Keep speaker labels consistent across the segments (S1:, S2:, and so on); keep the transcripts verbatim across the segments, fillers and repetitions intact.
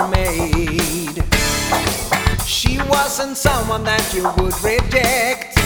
S1: made. She wasn't someone that you would reject,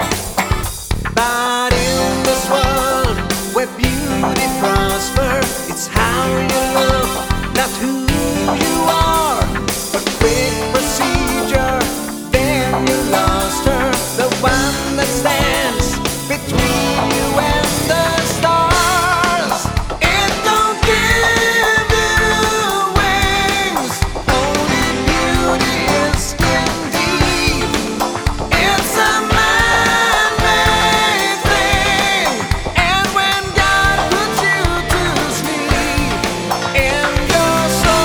S1: but in this world where beauty prospers, it's how you look, not who you are. A quick procedure, then you lost her, the one that stands between you and the stars. It don't give you wings, only beauty is indeed. It's a man-made thing, and when God puts you to sleep, in your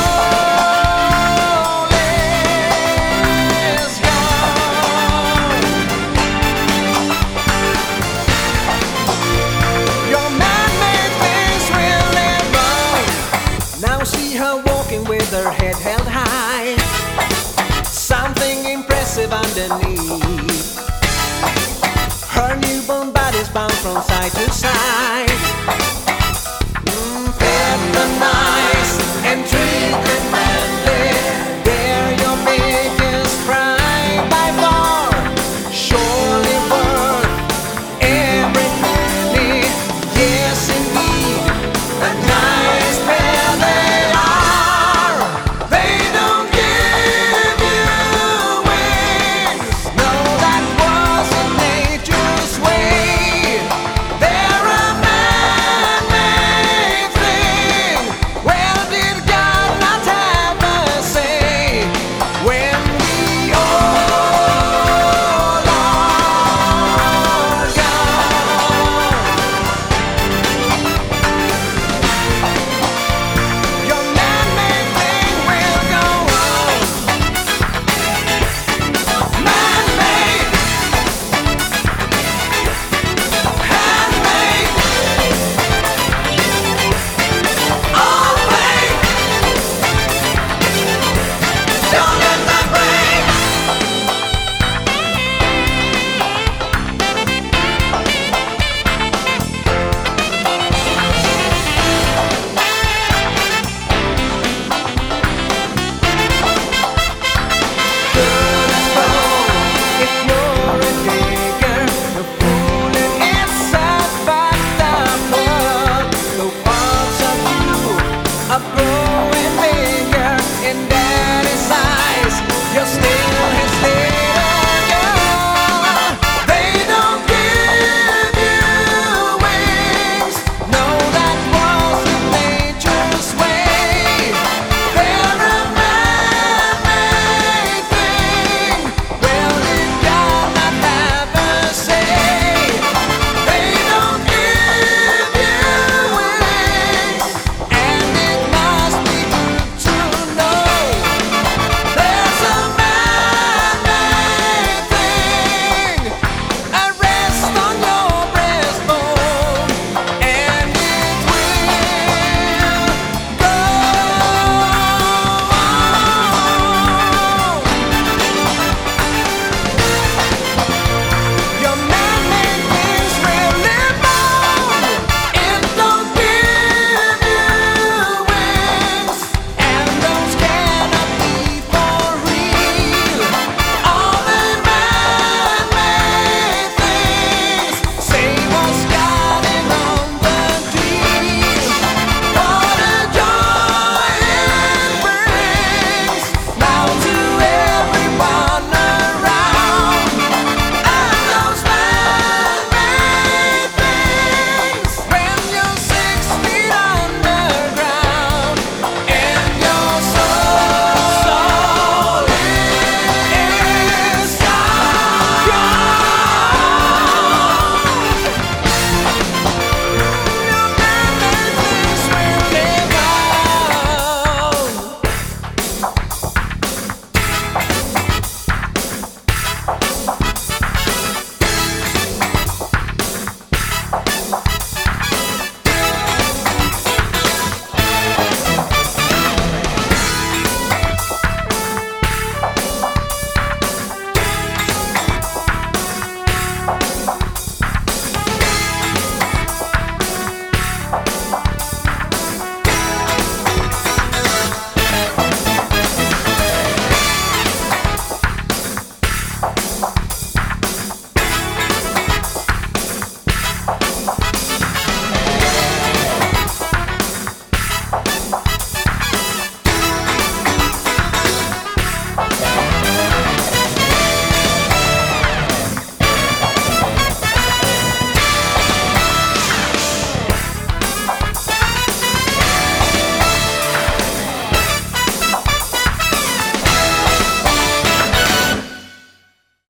S1: soul is gone. Your man-made things will live on. Now see her walking with her head held high, something impressive underneath. Her newborn body's bound from side to side.